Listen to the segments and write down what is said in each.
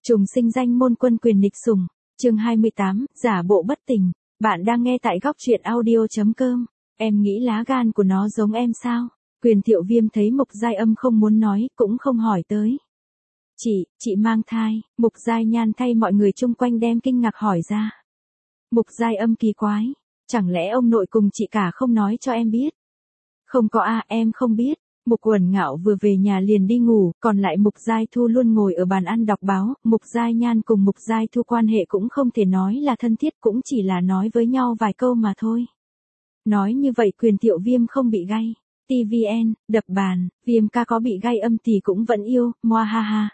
Trùng sinh danh môn quân quyền nghịch sủng, chương 28, giả bộ bất tỉnh. Bạn đang nghe tại góc truyện audio.com. Em nghĩ lá gan của nó giống em sao? Quyền Thiệu Viêm thấy Mục Giai Âm không muốn nói, cũng không hỏi tới. Chị mang thai. Mục Giai Nhan thay mọi người chung quanh đem kinh ngạc hỏi ra. Mục Giai Âm kỳ quái. Chẳng lẽ ông nội cùng chị cả không nói cho em biết? Không có em không biết. Mục Uẩn Ngạo vừa về nhà liền đi ngủ, còn lại Mục Giai Thu luôn ngồi ở bàn ăn đọc báo. Mục Giai Nhan cùng Mục Giai Thu quan hệ cũng không thể nói là thân thiết, cũng chỉ là nói với nhau vài câu mà thôi. Nói như vậy Quyền Thiệu Viêm không bị gay. TVN, đập bàn, Viêm ca có bị gay âm thì cũng vẫn yêu, moa ha ha.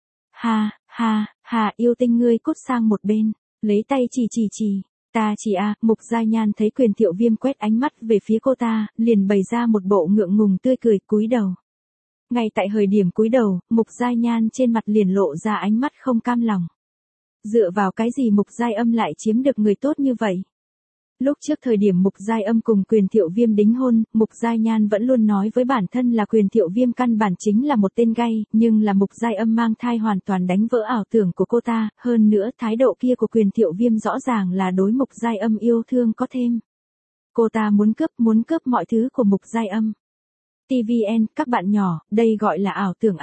Ha, yêu tinh ngươi cút sang một bên, lấy tay chỉ. Ta chỉ Mục Giai Nhan thấy Quyền Thiệu Viêm quét ánh mắt về phía cô ta, liền bày ra một bộ ngượng ngùng tươi cười, cúi đầu. Ngay tại thời điểm cúi đầu, Mục Giai Nhan trên mặt liền lộ ra ánh mắt không cam lòng. Dựa vào cái gì Mục Giai Âm lại chiếm được người tốt như vậy? Lúc trước thời điểm Mục Giai Âm cùng Quyền Thiệu Viêm đính hôn, Mục Giai Nhan vẫn luôn nói với bản thân là Quyền Thiệu Viêm căn bản chính là một tên gay, nhưng là Mục Giai Âm mang thai hoàn toàn đánh vỡ ảo tưởng của cô ta, hơn nữa thái độ kia của Quyền Thiệu Viêm rõ ràng là đối Mục Giai Âm yêu thương có thêm. Cô ta muốn cướp mọi thứ của Mục Giai Âm. TVN, các bạn nhỏ, đây gọi là ảo tưởng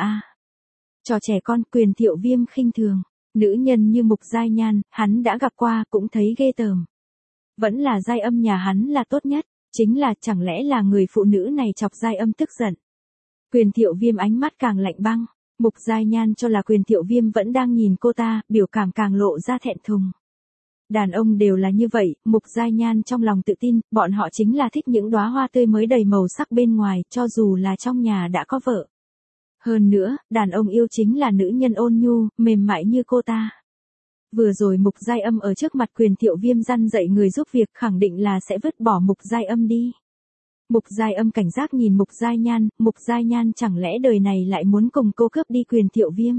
Trò trẻ con. Quyền Thiệu Viêm khinh thường. Nữ nhân như Mục Giai Nhan, hắn đã gặp qua cũng thấy ghê tởm. Vẫn là Giai Âm nhà hắn là tốt nhất, chính là chẳng lẽ là người phụ nữ này chọc Giai Âm tức giận. Quyền Thiệu Viêm ánh mắt càng lạnh băng, Mục Giai Nhan cho là Quyền Thiệu Viêm vẫn đang nhìn cô ta, biểu cảm càng lộ ra thẹn thùng. Đàn ông đều là như vậy, Mục Giai Nhan trong lòng tự tin, bọn họ chính là thích những đóa hoa tươi mới đầy màu sắc bên ngoài, cho dù là trong nhà đã có vợ. Hơn nữa, đàn ông yêu chính là nữ nhân ôn nhu, mềm mại như cô ta. Vừa rồi Mục Giai Âm ở trước mặt Quyền Thiệu Viêm răn dạy người giúp việc, khẳng định là sẽ vứt bỏ Mục Giai Âm đi. Mục Giai Âm cảnh giác nhìn Mục Giai Nhan chẳng lẽ đời này lại muốn cùng cô cướp đi Quyền Thiệu Viêm.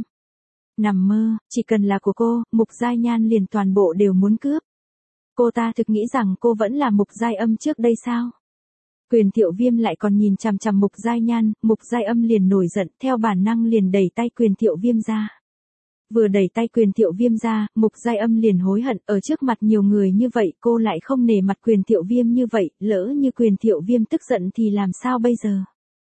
Nằm mơ, chỉ cần là của cô, Mục Giai Nhan liền toàn bộ đều muốn cướp. Cô ta thực nghĩ rằng cô vẫn là Mục Giai Âm trước đây sao? Quyền Thiệu Viêm lại còn nhìn chằm chằm Mục Giai Nhan, Mục Giai Âm liền nổi giận, theo bản năng liền đẩy tay Quyền Thiệu Viêm ra. Vừa đẩy tay Quyền Thiệu Viêm ra, Mục Giai Âm liền hối hận, ở trước mặt nhiều người như vậy cô lại không nể mặt Quyền Thiệu Viêm như vậy, lỡ như Quyền Thiệu Viêm tức giận thì làm sao bây giờ?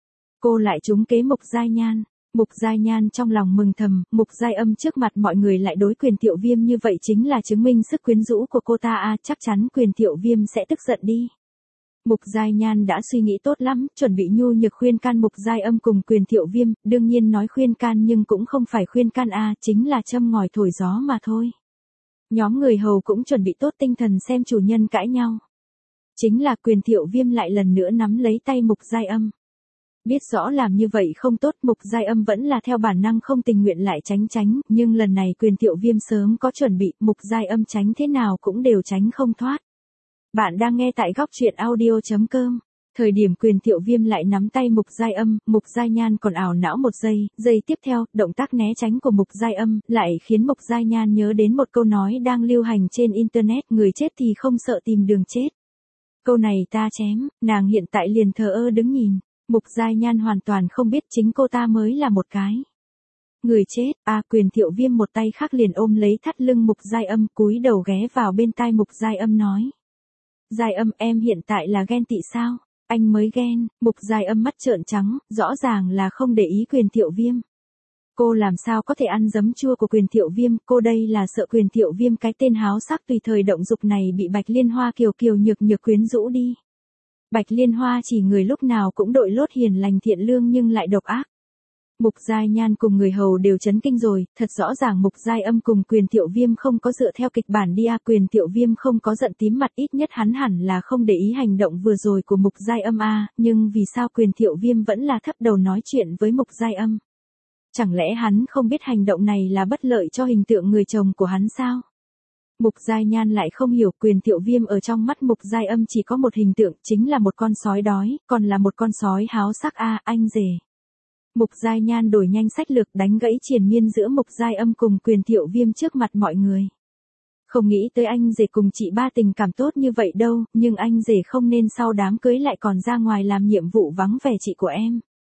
Cô lại trúng kế Mục Giai Nhan. Mục Giai Nhan trong lòng mừng thầm, Mục Giai Âm trước mặt mọi người lại đối Quyền Thiệu Viêm như vậy chính là chứng minh sức quyến rũ của cô ta chắc chắn Quyền Thiệu Viêm sẽ tức giận đi. Mục Giai Nhan đã suy nghĩ tốt lắm, chuẩn bị nhu nhược khuyên can Mục Giai Âm cùng Quyền Thiệu Viêm, đương nhiên nói khuyên can nhưng cũng không phải khuyên can chính là châm ngòi thổi gió mà thôi. Nhóm người hầu cũng chuẩn bị tốt tinh thần xem chủ nhân cãi nhau. Chính là Quyền Thiệu Viêm lại lần nữa nắm lấy tay Mục Giai Âm. Biết rõ làm như vậy không tốt, Mục Giai Âm vẫn là theo bản năng không tình nguyện lại tránh, nhưng lần này Quyền Thiệu Viêm sớm có chuẩn bị, Mục Giai Âm tránh thế nào cũng đều tránh không thoát. Bạn đang nghe tại góc truyện audio.com. Thời điểm Quyền Thiệu Viêm lại nắm tay Mục Giai Âm, Mục Giai Nhan còn ảo não một giây tiếp theo, động tác né tránh của Mục Giai Âm, lại khiến Mục Giai Nhan nhớ đến một câu nói đang lưu hành trên Internet, người chết thì không sợ tìm đường chết. Câu này ta chém, nàng hiện tại liền thờ ơ đứng nhìn. Mục Giai Nhan hoàn toàn không biết chính cô ta mới là một cái người chết. Quyền Thiệu Viêm một tay khác liền ôm lấy thắt lưng Mục Giai Âm, cúi đầu ghé vào bên tai Mục Giai Âm nói. Giai Âm, em hiện tại là ghen tị sao? Anh mới ghen. Mục Giai Âm mắt trợn trắng, rõ ràng là không để ý Quyền Thiệu Viêm. Cô làm sao có thể ăn giấm chua của Quyền Thiệu Viêm, cô đây là sợ Quyền Thiệu Viêm cái tên háo sắc tùy thời động dục này bị Bạch Liên Hoa kiều nhược quyến rũ đi. Bạch Liên Hoa chỉ người lúc nào cũng đội lốt hiền lành thiện lương nhưng lại độc ác. Mục Giai Nhan cùng người hầu đều chấn kinh rồi, thật rõ ràng Mục Giai Âm cùng Quyền Thiệu Viêm không có dựa theo kịch bản đi Quyền Thiệu Viêm không có giận tím mặt, ít nhất hắn hẳn là không để ý hành động vừa rồi của Mục Giai Âm nhưng vì sao Quyền Thiệu Viêm vẫn là thấp đầu nói chuyện với Mục Giai Âm? Chẳng lẽ hắn không biết hành động này là bất lợi cho hình tượng người chồng của hắn sao? Mục Giai Nhan lại không hiểu, Quyền Thiệu Viêm ở trong mắt Mục Giai Âm chỉ có một hình tượng, chính là một con sói đói, còn là một con sói háo sắc anh rể. Mục Giai Nhan đổi nhanh sách lược đánh gãy triền miên giữa Mục Giai Âm cùng Quyền Thiệu Viêm trước mặt mọi người. Không nghĩ tới anh rể cùng chị ba tình cảm tốt như vậy đâu, nhưng anh rể không nên sau đám cưới lại còn ra ngoài làm nhiệm vụ vắng vẻ chị của em.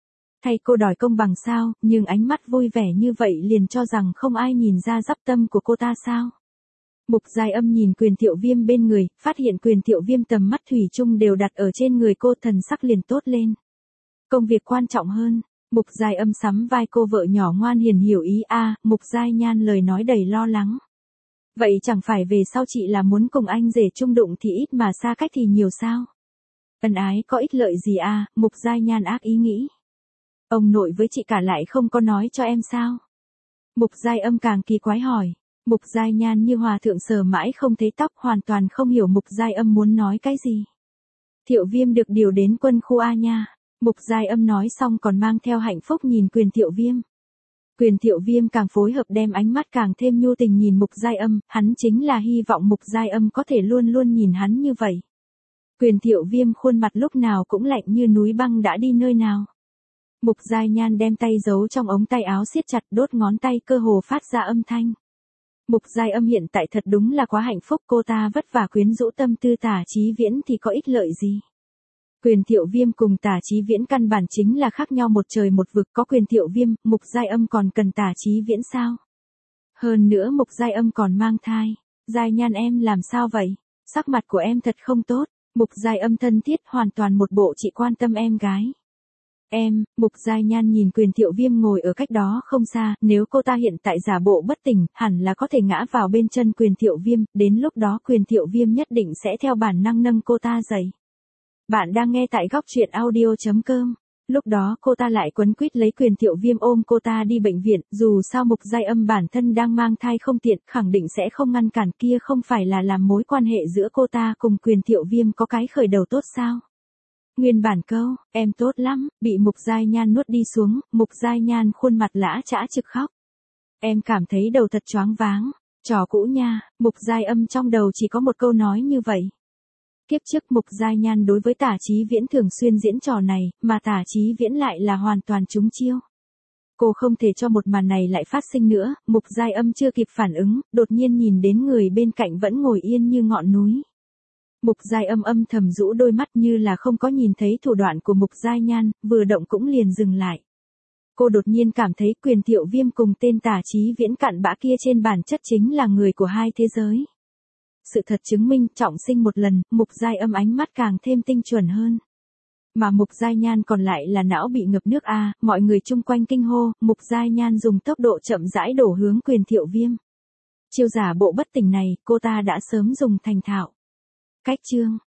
Thay cô đòi công bằng sao, nhưng ánh mắt vui vẻ như vậy liền cho rằng không ai nhìn ra dắp tâm của cô ta sao. Mục Giai Âm nhìn Quyền Thiệu Viêm bên người, phát hiện Quyền Thiệu Viêm tầm mắt thủy chung đều đặt ở trên người cô, thần sắc liền tốt lên. Công việc quan trọng hơn. Mục Giai Âm sắm vai cô vợ nhỏ ngoan hiền hiểu ý Mục Giai Nhan lời nói đầy lo lắng. Vậy chẳng phải về sau chị là muốn cùng anh rể chung đụng thì ít mà xa cách thì nhiều sao? Ân ái có ích lợi gì Mục Giai Nhan ác ý nghĩ. Ông nội với chị cả lại không có nói cho em sao? Mục Giai Âm càng kỳ quái hỏi. Mục Giai Nhan như hòa thượng sờ mãi không thấy tóc, hoàn toàn không hiểu Mục Giai Âm muốn nói cái gì. Thiệu Viêm được điều đến quân khu A nha. Mục Giai Âm nói xong còn mang theo hạnh phúc nhìn Quyền Thiệu Viêm. Quyền Thiệu Viêm càng phối hợp đem ánh mắt càng thêm nhu tình nhìn Mục Giai Âm, hắn chính là hy vọng Mục Giai Âm có thể luôn luôn nhìn hắn như vậy. Quyền Thiệu Viêm khuôn mặt lúc nào cũng lạnh như núi băng, đã đi nơi nào. Mục Giai Nhan đem tay giấu trong ống tay áo siết chặt, đốt ngón tay cơ hồ phát ra âm thanh. Mục Giai Âm hiện tại thật đúng là quá hạnh phúc, cô ta vất vả quyến rũ tâm tư Tả Chí Viễn thì có ích lợi gì. Quyền Thiệu Viêm cùng Tả Chí Viễn căn bản chính là khác nhau một trời một vực, có Quyền Thiệu Viêm, Mục Giai Âm còn cần Tả Chí Viễn sao? Hơn nữa Mục Giai Âm còn mang thai. Giai Nhan em làm sao vậy? Sắc mặt của em thật không tốt. Mục Giai Âm thân thiết, hoàn toàn một bộ chị quan tâm em gái. Mục Giai Nhan nhìn Quyền Thiệu Viêm ngồi ở cách đó không xa, nếu cô ta hiện tại giả bộ bất tỉnh, hẳn là có thể ngã vào bên chân Quyền Thiệu Viêm, đến lúc đó Quyền Thiệu Viêm nhất định sẽ theo bản năng nâng cô ta dậy. Bạn đang nghe tại góc truyện audio.com. Lúc đó cô ta lại quấn quýt lấy Quyền Thiệu Viêm ôm cô ta đi bệnh viện, dù sao Mục Giai Âm bản thân đang mang thai không tiện, khẳng định sẽ không ngăn cản, kia không phải là làm mối quan hệ giữa cô ta cùng Quyền Thiệu Viêm có cái khởi đầu tốt sao? Nguyên bản câu, em tốt lắm, bị Mục Giai Nhan nuốt đi xuống, Mục Giai Nhan khuôn mặt lã chã trực khóc. Em cảm thấy đầu thật choáng váng, trò cũ nha, Mục Giai Âm trong đầu chỉ có một câu nói như vậy. Kiếp trước Mục Giai Nhan đối với Tả Chí Viễn thường xuyên diễn trò này, mà Tả Chí Viễn lại là hoàn toàn trúng chiêu. Cô không thể cho một màn này lại phát sinh nữa, Mục Giai Âm chưa kịp phản ứng, đột nhiên nhìn đến người bên cạnh vẫn ngồi yên như ngọn núi. Mục Giai Âm âm thầm rũ đôi mắt như là không có nhìn thấy thủ đoạn của Mục Giai Nhan, vừa động cũng liền dừng lại. Cô đột nhiên cảm thấy Quyền Thiệu Viêm cùng tên Tả Chí Viễn cặn bã kia trên bản chất chính là người của hai thế giới. Sự thật chứng minh, trọng sinh một lần, Mục Giai Âm ánh mắt càng thêm tinh chuẩn hơn. Mà Mục Giai Nhan còn lại là não bị ngập nước mọi người chung quanh kinh hô, Mục Giai Nhan dùng tốc độ chậm rãi đổ hướng Quyền Thiệu Viêm. Chiêu giả bộ bất tỉnh này, cô ta đã sớm dùng thành thạo. Cách chương